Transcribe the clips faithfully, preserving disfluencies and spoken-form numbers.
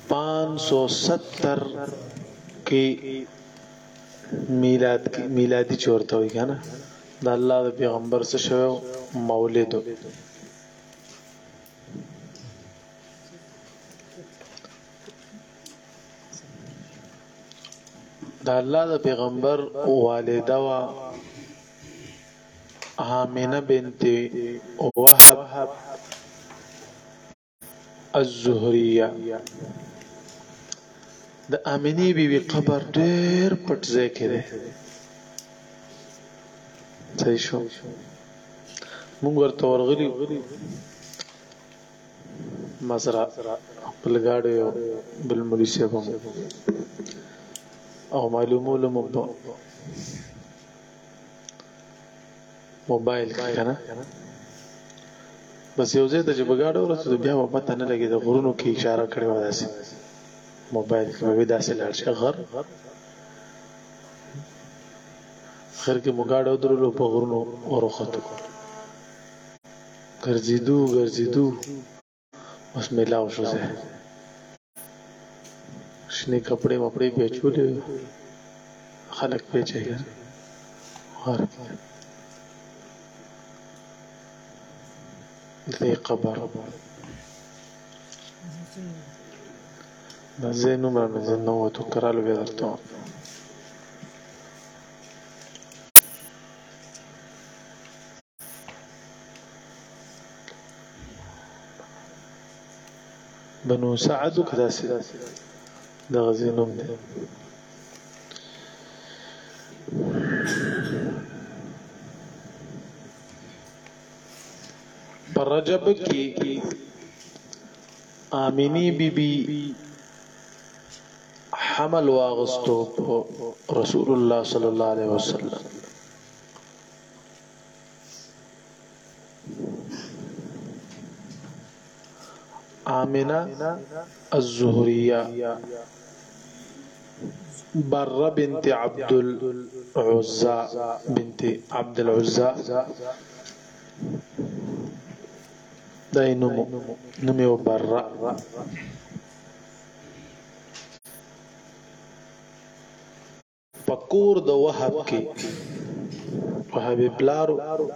पाँच सौ सत्तर की میلاد کی میلادی چورته وي کنه د الله د پیغمبر څخه شوی مولد د الله د پیغمبر والده وا آمنه بنت وهب الزهريه د امینی بیبي قبر ډېر پټ ځای کې دی صحیح شو مونږ ورته ورغلی مزرعه خپل ګاډی او بل مولوي صاحب او معلومولو مو موبایل کنه بس یو ځای ته چې بګاډو ورته بیا په پته نه لګي د غرونو کې اشاره کړې و داسې موبایل کې به داسې لاړ شي غر خیر کې مګاډو درلو په غرونو ورخته ګرځیدو ګرځیدو اوس ملاو شو زه شنه کپڑے مپڑے پیچولې خلک پیچي غر دې قبر دا زینو مې زینو تو کرالو بیا درته بنو سعد کدا سي دا غزینوم دي پر رجب کی آمینی بی بی حمل واغستو رسول الله صلی الله علیه وسلم آمنه الزهريه بره بنت عبد العزى بنت عبد العزى داینو نمیو بره پکور د وهب کې وهب بلارو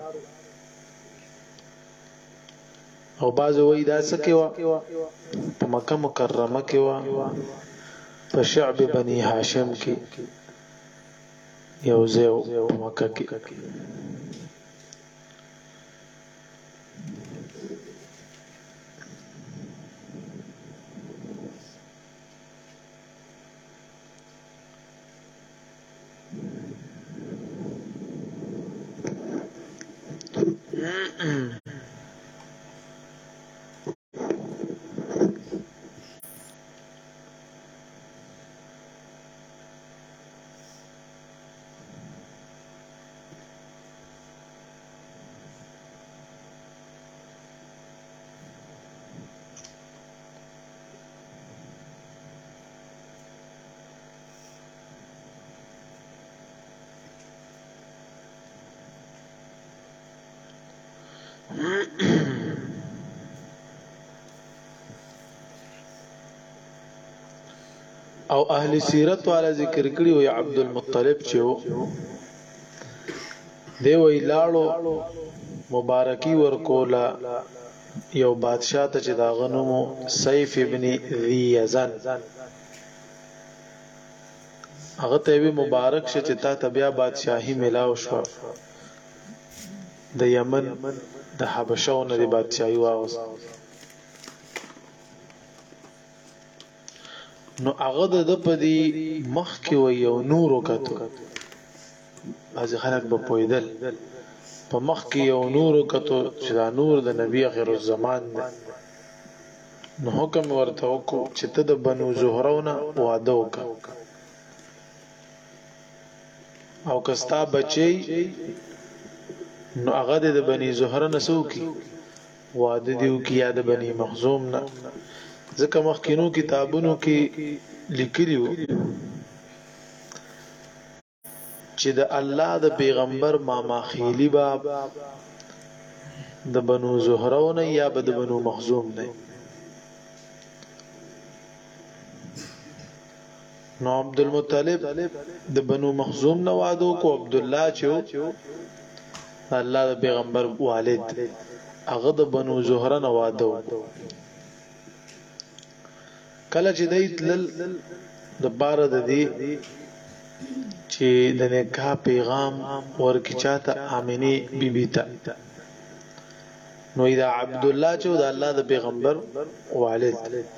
او باز وای دا سکه وا په مکه مکرمه کې وا په شعب بني هاشم کې یو ځای په مکه کې او اهل سیرت والا ذکر کړي وي عبد المطلب چې دی وی لاړو مبارکی ورکولا یو بادشاہ ته چې دا غنمو سیف ابن ذی یزن هغه ته وی مبارک شه چې تا ته بیا بادشاہي ملاو شو د یمن د حبشه او د بادشاہي واوس نو هغه د پدی مخ کې و یو نور وکړو از خلک په پویدل په مخ کې یو نور وکړو چې دا نور د نبی اخر الزمان نو حکم ورته وکړو چې ته د بنو زهرونه واده وکړه او کستا بچي نو هغه د بني زهره نسو کی واده دیو کی یاد بني مخزوم نه ځکه مخکینو کتابونو کې لیکلیو چې د الله د پیغمبر ماما خیلی باب د بنو زهرونه یا د بنو مخزوم نه نو عبد المطلب د بنو مخزوم نو وعده کو عبد الله چې الله د پیغمبر والد هغه د بنو زهره نو وعده کله چې دای تل د بار د دې چې د نکاح پیغام ورکی چاته امینه بیبی ته نو دا عبد الله چې د الله د پیغمبر والد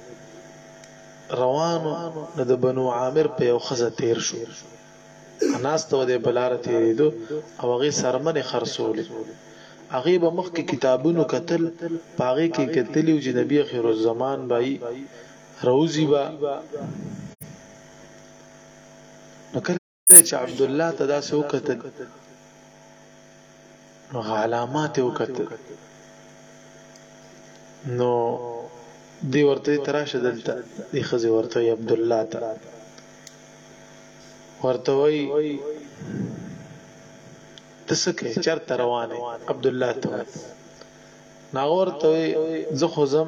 روانو د بنو عامر په یو خزه تیر شو ناس ته د بلاره تیریدو او هغه سرمنه خرصولې هغه به مخ کې کتابونو کتل پاغه کې کتلی چې نبی اخر الزمان بای روزي با نو کله چې عبد الله تداسو کتل نو علامات وکتل نو دی ورته تراشه دلته دی خزي ورته عبد الله ته ورته وای تسکه چرته روانه عبد الله ته ناغور ته زه خوزم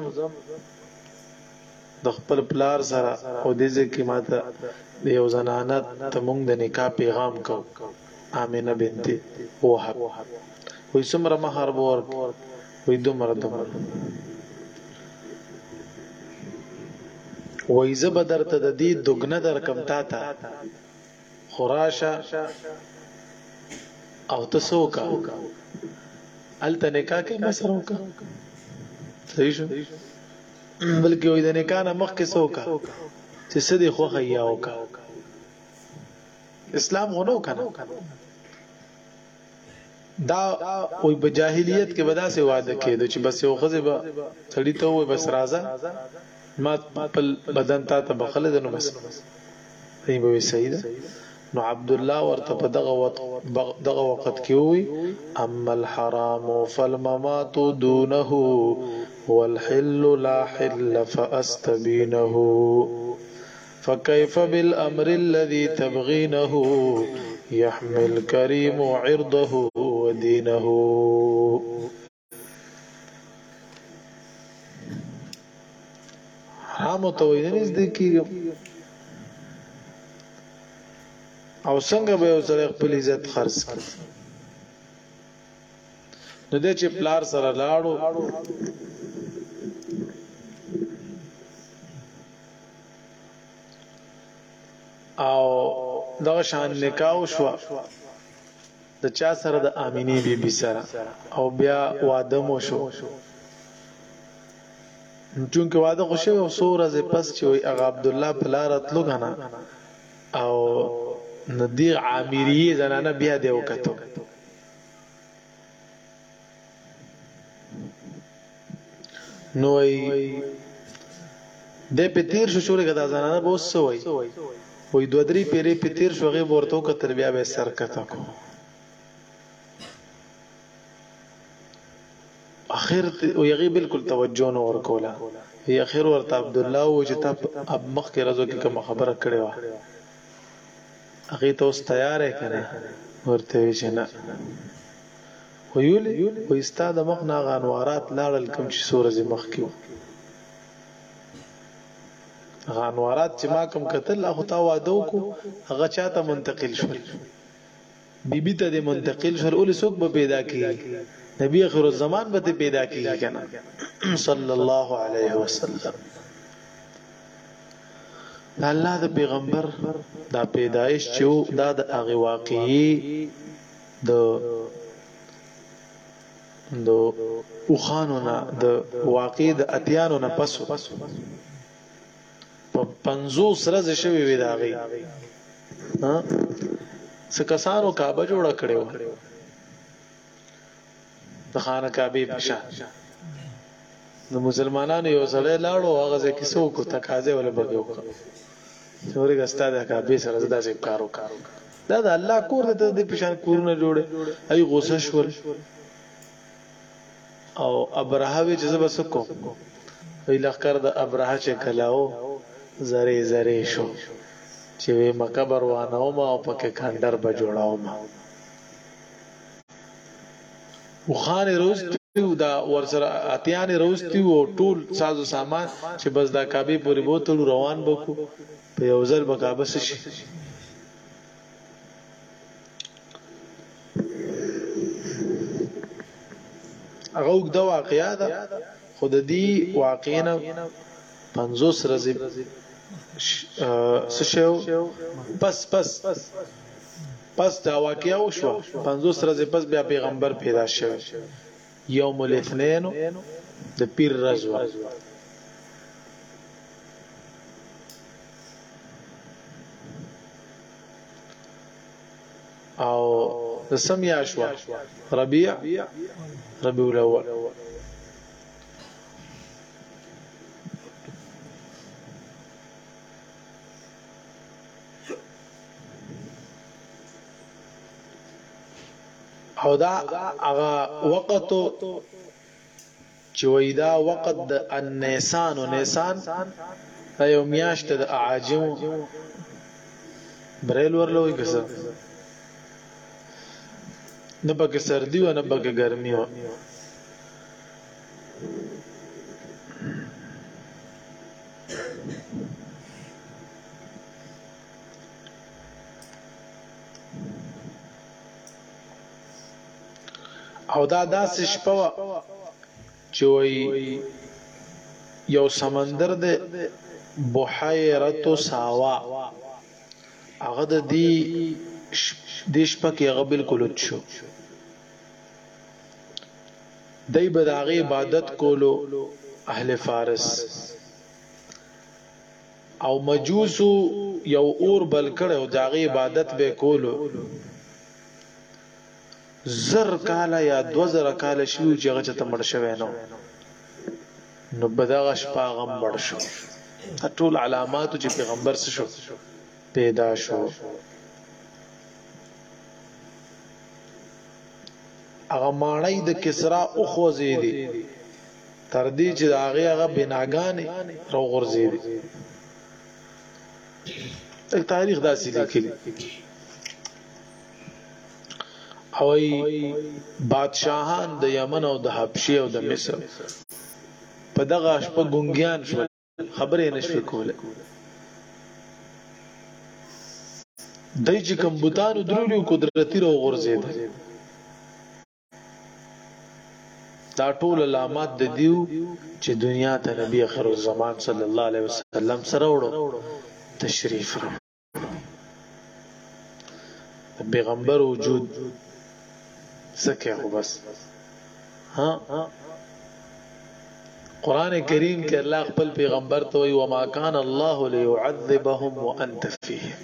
د خپل پلار سره او دې ځکه ماته د یو زنانه ته مونږ د نکاح پیغام کو امینه بنت وهب وې سمره مہر ور وې دومره دومره وې زبدر ته د دې دغنه در کم تا ته خراشه او تسوکا الته نکاح کې مسروکا صحیح شو بلکې وې د نکاح نه مخکې سوکا چې سدي خو خیاو کا اسلام غنو کنه دا وې په جاهلیت کې ودا سه وعده کېدو چې بس یو خزه به سړی ته وې بس راځه ما خپل بدن ته ته بخله دنو بس دی به صحیح ده نو عبد الله ورته په دغه وخت دغه وخت کې وې اما الحرام فالممات دونه والحل لا حل فاستبينه فكيف بالامر الذي تبغينه يحمي الكريم عرضه ودينه حرام توینز د کیږي او څنګه به سره خپل عزت خرڅ کړي نو د چې پلار سره لاړو او دغه شان نکاح شو د چا سره د امینه بی بی سره او بیا واده مو شو چونکه واده خو شو او سورہ پس چې وي اغا عبد الله بلارت لګانا او ندی عامریه زنانه بیا دی وکړو نو ای د پتیر شو شوري غدا زنانه به وسوي وې دوه درې پیری پتیر شوغه ورته کتر بیا به سر کته کو اخر او یغي بالکل توجه نه ورکولا هي اخر ورته عبد الله او چې ته اب مخ کې رازو کې کوم خبره کړې و هغه ته اوس تیار ہے کنه ورته چې نه ویل و استاد مخ نه غانوارات لاړل کوم چې سورې مخ کې غانوارات چې ما کوم قتل هغه تا وادو کو هغه چاته منتقل شول بیبي ته د منتقل شول اول څوک به پیدا کیږي نبی اخر الزمان به پیدا کیږي کنه صلی الله علیه وسلم الله د پیغمبر دا پیدایش چې دا د هغه واقعي د د اوخانونه د واقع د اتیانو نه پسو په پنځوس ورځې شوی وی دا غي ها څه کسانو کعبه جوړه کړو د خانه کعبه پښه د مسلمانانو یو سره لاړو هغه ځکه څو کو تقاضه ولا بګو څوري ګستا د کعبه سره زدا څه کارو کارو دا د الله کور ته د پښان کورونه جوړه ای غوسه شول او ابراهه وی چې زبر سکو وی لخر د ابراهه چې کلاو زری زری شو چې مکه بروانه او ما پکې کندر به جوړاو ما وخان روستیو دا ورسره اتیان روستیو او ټول سازو سامان چې بس دا کعبه پورې بوتل روان بکو په یو ځل بکابس شي هغه وګدا واقعیا ده خود دې واقعینه پنځوس رزي سشو پس پس پس دا واقعیا وشو پنځوس رزي پس بیا پیغمبر پیدا شو یوم الاثنين د پیر رزوا او د سمیا شو ربيع ربيع الاول او دا هغه وخت چې وېدا وخت د النيسان او نيسان یو میاشت د اعاجم بریل ورلوي کسه نه پکې سردی و نه پکې ګرمي و او دا داسې شپه و چې وي یو سمندر د بحیرة ساوا هغه د دې د شپه کې هغه بالکل شو دای به دغه عبادت کولو اهل فارس او مجوسو یو اور بل کړو دغه عبادت به کولو زر کاله یا دو زر کاله شلو چې هغه ته مړ شوی نو نو بدغه شپه غم مړ شو ټول علامات چې پیغمبر سره شو پیدا شو هغه ماړی د کسرا او خوځېدي تر دې چې هغه هغه بناګانې رو غورځېدي تاریخ داسې لیکلی او بادشاہان د یمن او د حبشې او د مصر په دغه شپه ګونګیان شو خبرې نشو کوله دای چې کوم بوتانو درولو قدرتي رو غورځید دا ټول علامات د دیو چې دنیا ته نبی اخر الزمان صلی الله علیه وسلم سره وړو تشریف را پیغمبر وجود سکه خو بس ها قران کریم کې الله خپل پیغمبر ته وی وما كان الله ليعذبهم وانت فيهم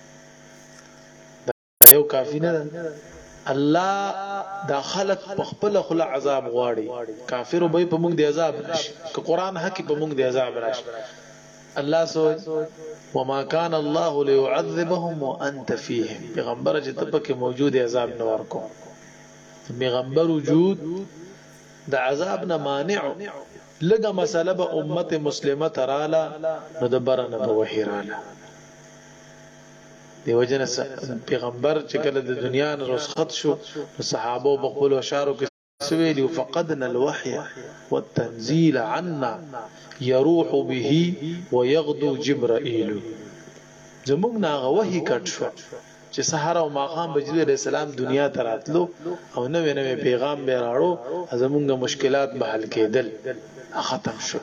یو کافی نه الله دا خلق خپل خل عذاب غواړي کافر به په موږ دی عذاب نشي که قران حق په موږ دی عذاب راشي الله سو وما كان الله ليعذبهم وانت فيهم پیغمبر چې تبکه موجود عذاب نه ورکو پیغمبر وجود د عذاب نه مانع لګه مساله به امت مسلمه تراله نو د برنه به وحیراله دیو جن پیغمبر چې کله د دنیا نه رخصت شو صحابه په خپل اشارو کې سویلی فقدنا الوحي والتنزيل عنا يروح به ويغدو جبرائيل زموږ ناغه وحي کټ شو چې سحر او ماقام بجلی علیہ السلام دنیا ته راتلو او نوې نوې پیغام به راړو زموږ مشکلات به حل کېدل ختم شو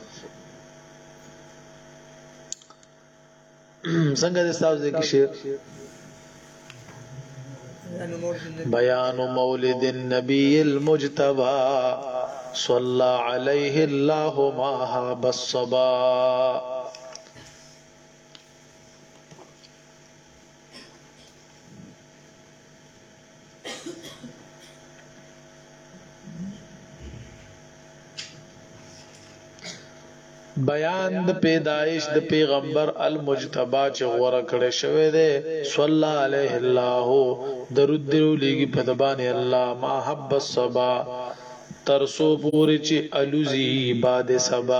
څنګه د تاسو کې شعر بیان مولد النبي المجتبى صلى عليه الله ما هاب الصبا بیان د پیدائش د پیغمبر المجتبی چې غوړه کړي شوی دی صلی علیه الله درود درولېږي په دبانې الله ما حب الصبا ترسو پوری چې الوزی باد سبا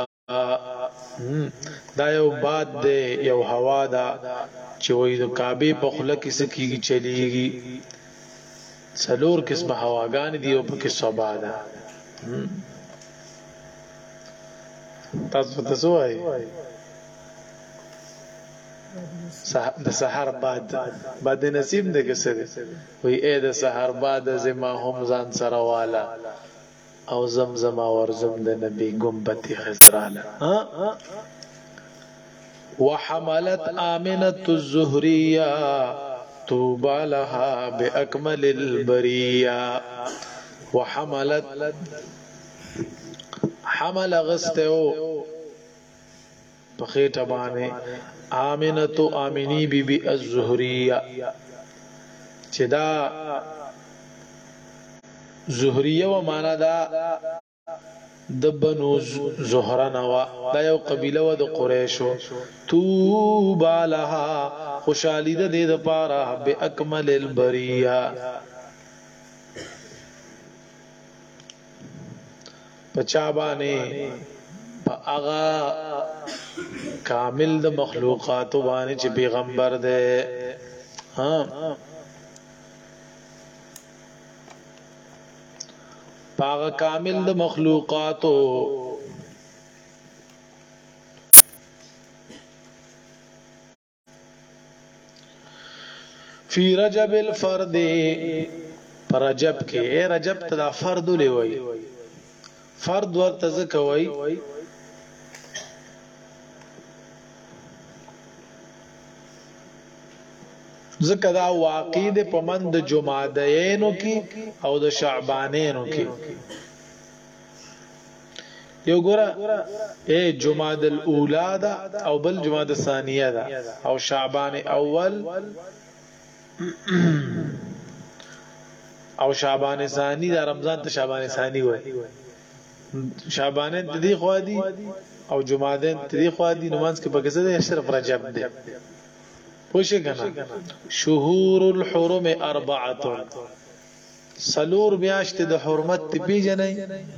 دا یو باد دی یو هوا دا چې وې د کعبه په خله کې سکیږي چلیږي څلور قسمه هواګان دی او په کې صبا ده تاسو ته څه وایي د سحر بعد بعد نصیب دې کسره وی اے د سحر بعد زما هم ځان سره والا او زمزم ورزم د نبی گنبتی خزراله ها وحملت آمنة الزهرية طوبى لها بأكمل البرية وحملت حمل غستو بخیټه باندې آمنة آمنی بی بی الزهرية چې دا زهرية و معنا دا د بنو زهره نوا دا یو قبيله و د قريشو توبا لها خوشالي د دې د پاره به اکمل البريه پچا باندې اغا کامل د مخلوقات باندې چې پیغمبر ده ها پاغا کامل د مخلوقاتو فی رجب الفرد پر رجب کې رجب تدا فرد لوي فرد ورته ځکوي ذکر دا واقع د پمند جمادینو کی او د شعبانینو کی یو ګره اے جماد الاولا دا او بل جماد الثانیه دا او شعبان اول او شعبان ثانی دا رمضان ته شعبان ثانی وای شعبانین تدی خو دی او جمادین تدی خو دی نماز کې پکې څه دی اشرف رجب دی پوښی کنه شهور الحرم اربعه سلور میاشت د حرمت پیژنې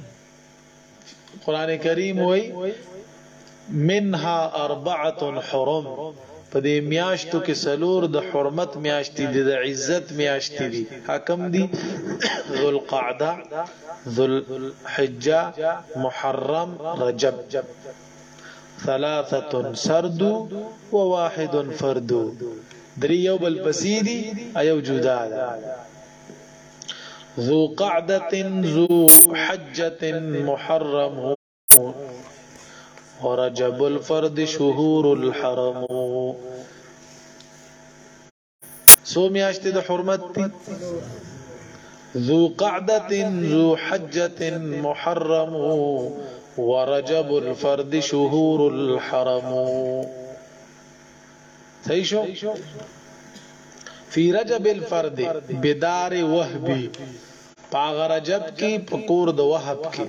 قران کریم وای منها اربعه حرم په دې میاشتو کې سلور د حرمت میاشتې دي د عزت میاشتې دي حکم دي ذل قعده ذل حجه محرم رجب ثلاثه سرد وواحد فرد دریو بل پسیدی ایو جدا ده ذو قعده ذو حجه محرم ورجب الفرد شهور الحرم سو میاشت د حرمت تی ذو قعده ذو حجه محرم ورجب الفرد شهور الحرم صحیح شو فی رجب الفرد بدار وهبی پاغ رجب کی پکور د وهب کی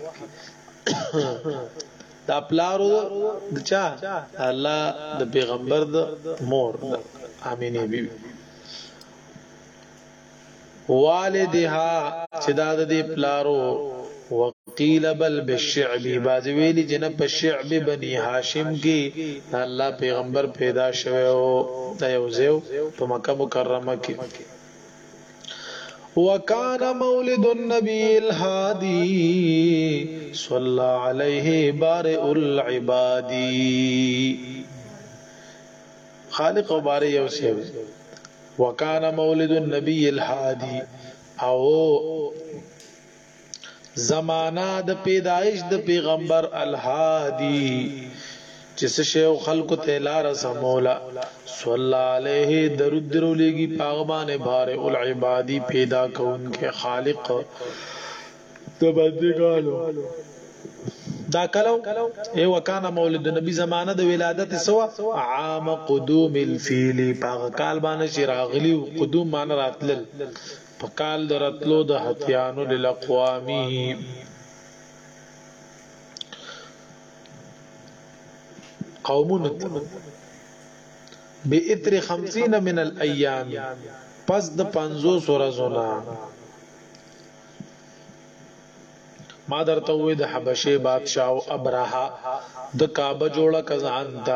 دا پلارو د چا الله د پیغمبر د مور امینه بی والدها چې دا د پلارو وقیل بل بالشعب باز ویلی جنب الشعب بني هاشم کی الله پیغمبر پیدا شوه او د یوزیو په مکه مکرمه کې وكان مولد النبي الهادي صلى عليه بارئ العباد خالق و بارئ یوسیو وكان مولد النبي الهادي او زمانہ د پیدائش د پیغمبر الهادي جس شیو خلق ته لار سمولا صلی علیہ درود درولېږي پاغمان بارئ العبادی پیدا کون کے خالق د بندګانو دا کلو اے وکانا مولد نبی زمانہ د ولادت سوا عام قدوم الفیل پاغ کال باندې شراغلی قدوم مان راتل پکال درتلو د هتیانو للاقوامی قومون بإثر خمسین من الایام پس د پنځوس ورځونا ما درته وې د حبشه بادشاہ او ابرها د کعبه جوړه کزانتا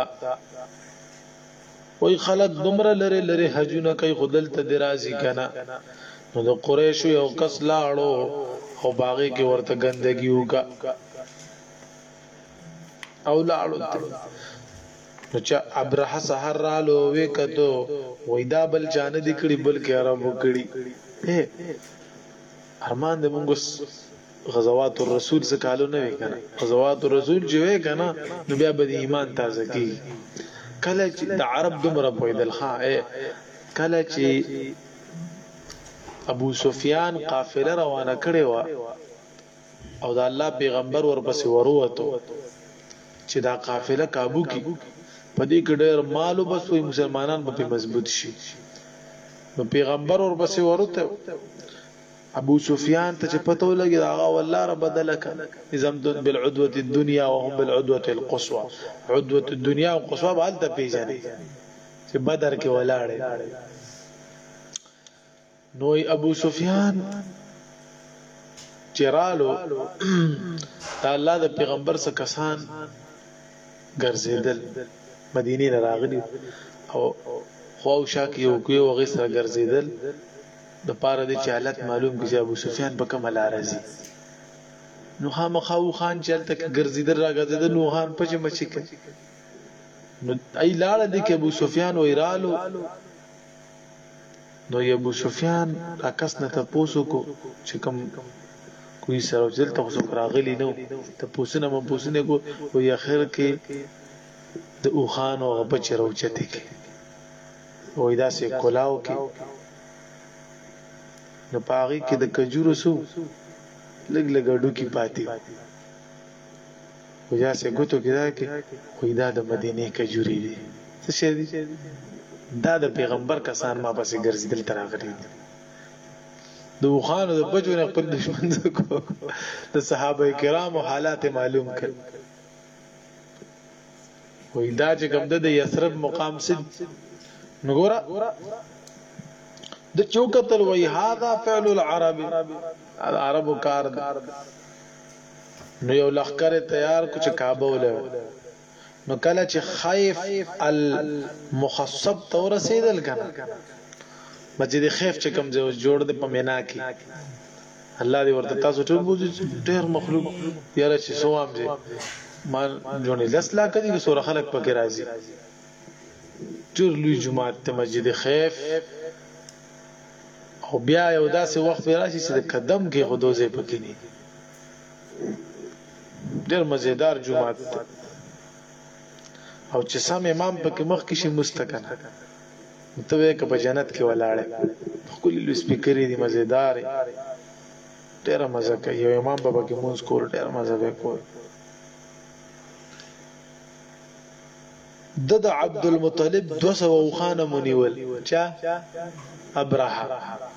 وای خلک دمر لره لره حجونه کوي خدل ته درازي کنا نو د قریش یو کس لاړو او باغی کې ورته ګندګي وکا او لاړو نو چې ابرهه سحر رالو وې کتو وای دا بل جان دي کړي بلکې عربو کړي ارمان دې مونږ غزوات الرسول څخه کالو نه وکنه غزوات الرسول چې وې کنه نو بیا به ایمان تازه کی کله چې د عرب دومره پویدل ها کله چې ابو سفیان قافله روانه کړې و او د الله پیغمبر ورپسې وروته چې دا قافله काबू کی پدې کې ډېر مالو بس وي مسلمانان به مضبوط شي نو پیغمبر ورپسې ورته ابو سفیان ته چې پته ولګي دا والله رب بدلک نظام بالعدوه الدنيا وهم بالعدوه القصوى عدوه الدنيا والقصوى بل ته پیژني چې بدر کې ولاړې نو ابو سفیان چرالو دا الله د پیغمبر څخه کسان ګرځیدل مدینه راغلي او خو شاک یو کوي وغه سره ګرځیدل د پاره د چالت معلوم کې ابو سفیان په کومه لار راځي نو خامخو خان چلته ګرځیدل راغځیدل نو خان په چې مچي کوي نو ای لاړه د کې ابو سفیان ویرالو نو ابو سفیان راکس نه تاسو کو چې کوم کوئی سره ځل تاسو راغلی نو ته پوسنه مو پوسنه کو او اخر کې د اوخان او بچ راوچته کې وای دا سه کولاو کې نو پاغي کې د کجورو سو لګ لګړو کې پاتې وجا سه ګوتو کې دا کې خو دا د مدینه کجوري دي څه شي دي دا د پیغمبر کسان ما پسې ګرځیدل تراغلي د وخانو د بچو نه خپل دشمن کو د صحابه کرامو حالات معلوم کړ وای دا چې کوم د یثرب مقام سد نګورا د چوکتل وای هاذا فعل العرب العرب کار نو یو لخر تیار کچھ کعبه ول نو کله چې خیف المخصب تو رسیدل کنه مسجد خیف چې کوم جوړ د پمینا کې الله دې ورته تاسو ټول بوزي ډېر مخلوق یاره چې سوام دي ما جوړې لسلا کدي چې سور خلق پکې راځي ټول لوی جمعه ته مسجد خیف او بیا یو داسې وخت راشي چې د قدم کې غدوزه پکې نه ډېر مزیدار جمعه او چې سم امام پکې مخ کې شي مستکنه ته وې که په جنت کې ولاړې خپل لوی سپیکرې دي مزیدار ډېر مزه کوي یو امام بابا کې مونږ کول ډېر مزه وکړ د د عبد المطلب دو سو خانه منیول چا ابرهه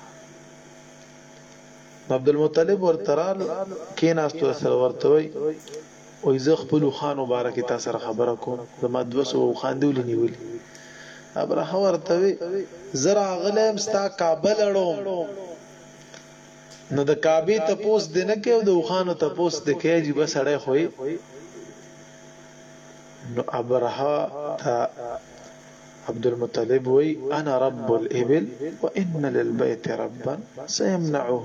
عبد المطلب ورترال کیناستو سره ورتوي او زه خپل خان مبارک تاسو سره خبره کوم زما دو سو خان دی ولنیول ابرهه ورتوي زرا غلم ستا کابل اړوم نو د کعبه ته پوس دینه کې او د خانو ته پوس د کېږي بس اړې خوې نو ابرهه تا عبد المطلب وي انا رب الابل وان للبيت ربا سيمنعه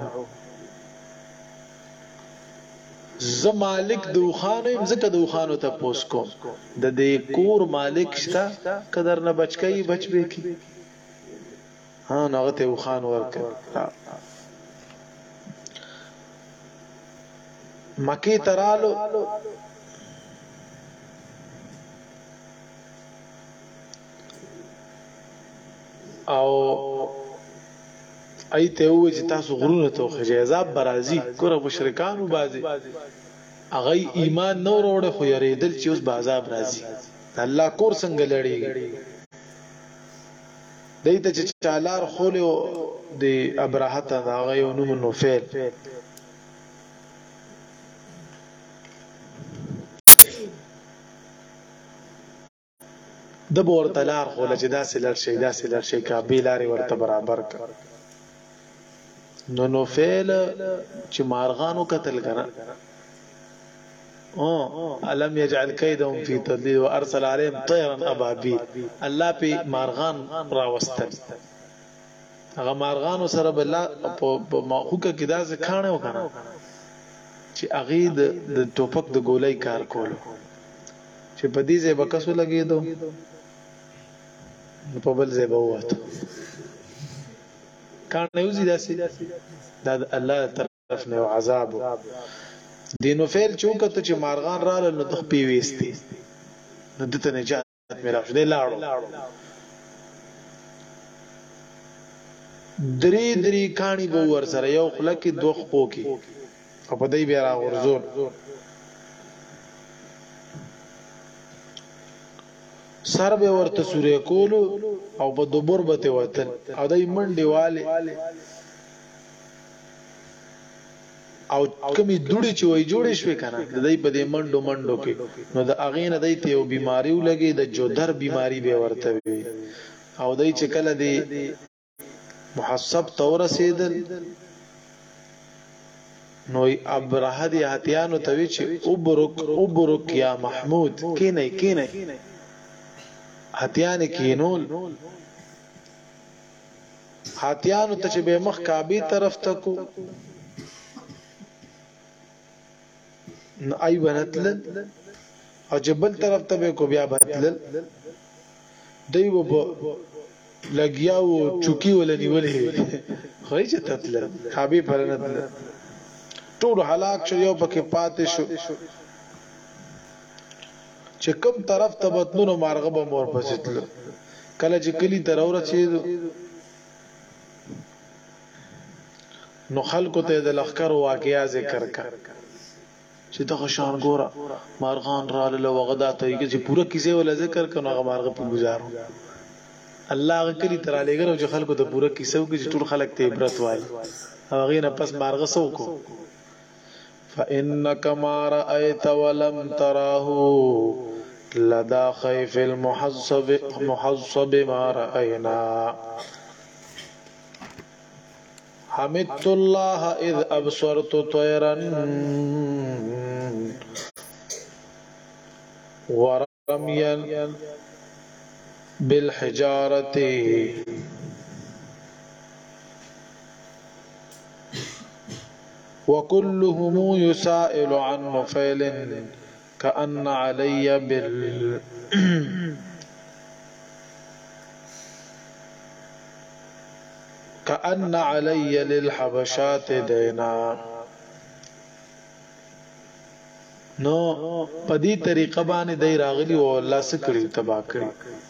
ز مالک دوخانو زکه دوخانو ته پوس کوم د دې کور مالک شته قدر نه بچکی بچبه کی ها نغه ته وخان ورک مکی ترالو او ایته و چې تاسو غرونه ته خجازاب برازي ګره مشرکانو بازي اغه ایمان نو وروړي خو یریدل چې اوس بازاب راځي الله کور څنګه لړي دایته چې چالار خولو د ابراهه ته هغه یو نوم نوفل د بور تلار خو له جدا سلر شي دا سلر شي کابه لاري ورته برابر ک نو نو فعل چې مارغانو قتل کړه او علم يجعل كيدهم في تضليل وارسل عليهم طيرا ابابيل الله په مارغان راوستل هغه مارغانو سره بل په مخوکه کې دا ځکانه وکړه چې اغه د ټوپک د ګولۍ کار کولو چې چې په دې ځای به کسو لګېدو نو په بل ځای به ووتو کان نه وزي داسې دا الله طرف نه عذاب دینو فعل چونکته چې مارغان رااله نو د خپې وېستي نو دته نجات میرا شو دی لاړو درې درې کانی به ور سره یو خلک دوه خپو کې او په دای بیا را ورزور سر به ورته سورې کولو او په دوبر به وتل او دای منډي والے او کمی دوړي چې وای جوړې شوې کنه د دې په دې منډو منډو کې نو د اغینه دای ته یو بیماری ولګي د جودر بیماری به ورته وي او دای چې کله دی محسب تور رسیدل نو ابرهه دی هتیانو توی چې ابرک ابرک یا محمود کینه کینه هتیان کینول هتیانو ته چې به مخ کعبه طرف تکو ای بنتل او جبل طرف ته کو بیا بتل دیو په لګیاو چوکی ولنی ولې خو چې تتل کعبه پرنتل ټول هلاک شو یو پکې پاتې شو چې کوم طرف ته بتلونو مارغه به مور پسیتل کله چې کلی تر اورچې نو خلکو ته د لخر واقعیا ذکر کړ چې دغه شان ګوره مارغان را له وغدا ته چې پوره کیسه ولا ذکر کنه هغه مارغه په گزارو الله غکلی تر علیګرو چې خلکو ته پوره کیسه وکړي چې ټول خلک ته عبرت وایي هغه نه پس مارغه سو کو فانك ما رايت ولم تراه لدى خيف المحصب محصب ما راينا حمدت الله اذ ابصرت طيرا ورميا بالحجارة وكلهم يسائل عن نفيل كأن علي بال كأن علي للحبشات دینا نو پدی طریقه باندې دای راغلی او الله سکړي تبا کړی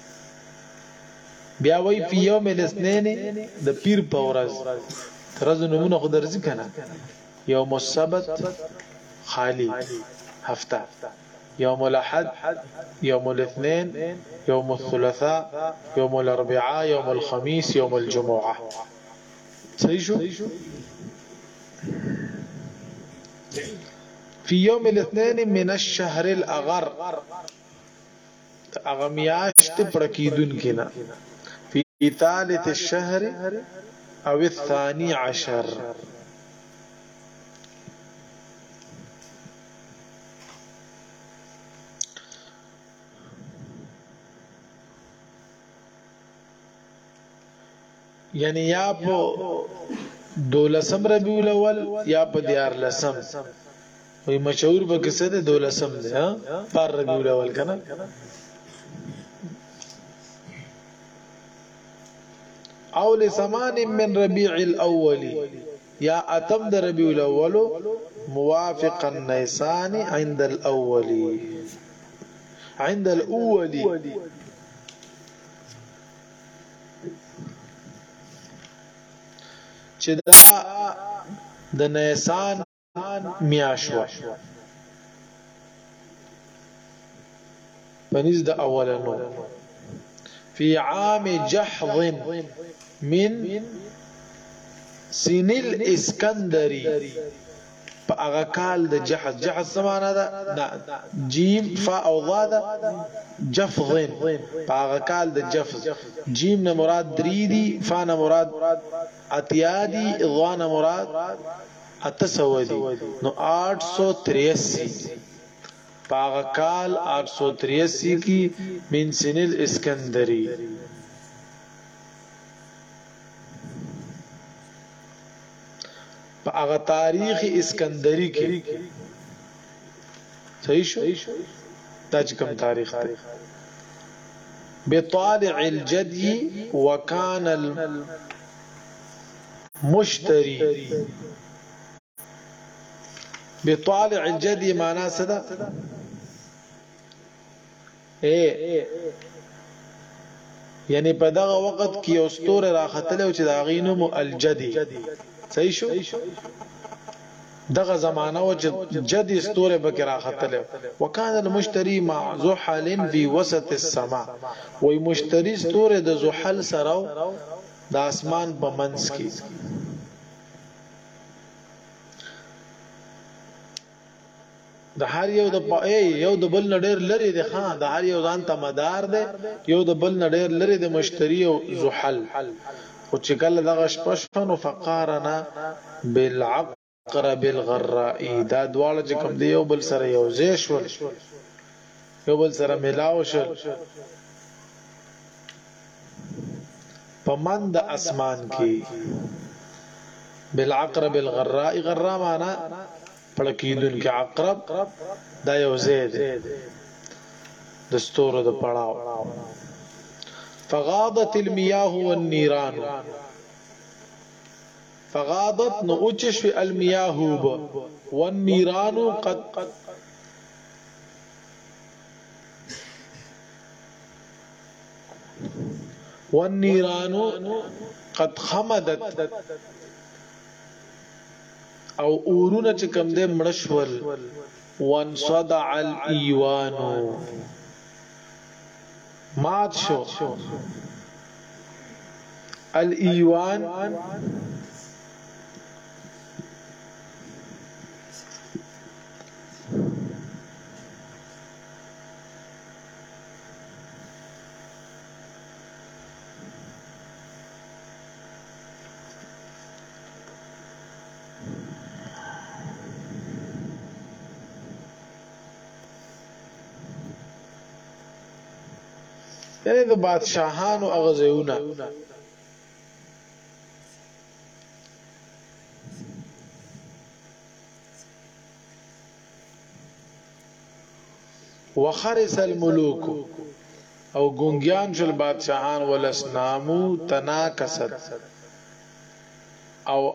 بیا وای په یوم الاثنين د پیر پورز ترز نمونه خو درځي کنه یوم السبت خالی هفته يوم الاحد يوم الاثنين يوم الثلاثاء يوم الاربعاء يوم الخميس يوم الجمعه صحیح شو في يوم الاثنين من الشهر الاغر اغمیاشت پرکیدون کنا في ثالث الشهر او الثاني عشر یعنی یا په دولسم ربیع الاول یا په دیار لسم وی مشهور به کیسه ده دولسم ده ها پر ربیع الاول کنه او لثمان من ربيع الاول یا اتم ده ربیع الاول موافقا نیسان عند الاول عند الاول چې دا د نیسان میاشوا پنځ د اولنو فی عام جحظ من سن الاسکندری په هغه کال د جحظ جحظ سمانه ده جیم فا او ضاد جفظ په هغه کال د جفظ جیم نه مراد درې دي فا نه مراد اتیادی اضوان مراد اتسودی نو آٹھ سو تریاسی پاغکال آٹھ سو تریاسی کی من سن الاسکندری پاغ تاریخ اسکندری کی صحیح شو دا چې کوم تاریخ دی بطالع الجدي وكان المشتري بطالع الجدي معنا څه ده اے یعنی په دغه وخت کې یو ستوره راختله او چې دا غینو مو الجدي صحیح شو دغه زمانہ او چې جدي ستوره به کې راختله وکانه المشتري مع زحل في وسط السماء وای مشتري ستوره د زحل سره د اسمان په منځ کې د هر یو د یو د بل نډیر لري د خان د هر یو ځان ته مدار دی یو د بل نډیر لري د مشتری او زحل او چې کله دغه شپشفنو فقارنا بالعقرب الغراء دا دواړه چې کوم دی یو بل سره یو ځای شول یو بل سره ملاو شول په مند اسمان کې بالعقرب الغراء غراء معنا پړکیدون کې عقرب دا یو زید د ستورو د پړاو فغاضت المياه والنيران فغاضت نوچش في المياه والنيران قد والنيران قد خمدت او اورونه چې کم دې مړشول وانصدع الايوان مات شو الايوان یعنی د بادشاہانو اغزیونه وخرس الملوک او گونگیان شل بادشاہان والاسنامو تناکست او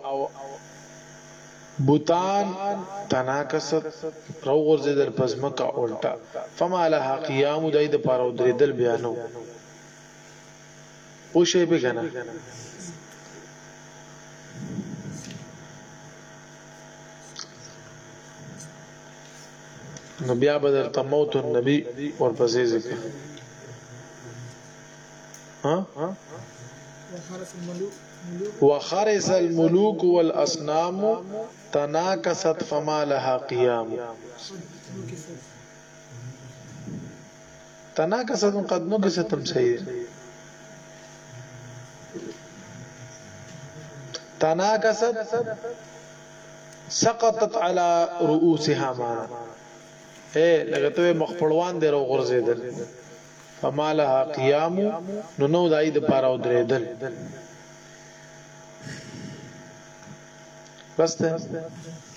بوتان تناکست رو غرزیدل پزمکا اولتا فما لها قیامو داید پارو دریدل بیانو او شئی پی کنا نبیا بدر تموت النبی اور پسی ذکر ہاں وخرس الملوك والأصنام تناكست فما لها قيام تناكست قد نكست مسير تناكست سقطت على رؤوسها معنا اے لگتوے مخپړوان دی رو غرزیدل فما لها قيام نو نو دای د پاره ودریدل بس ده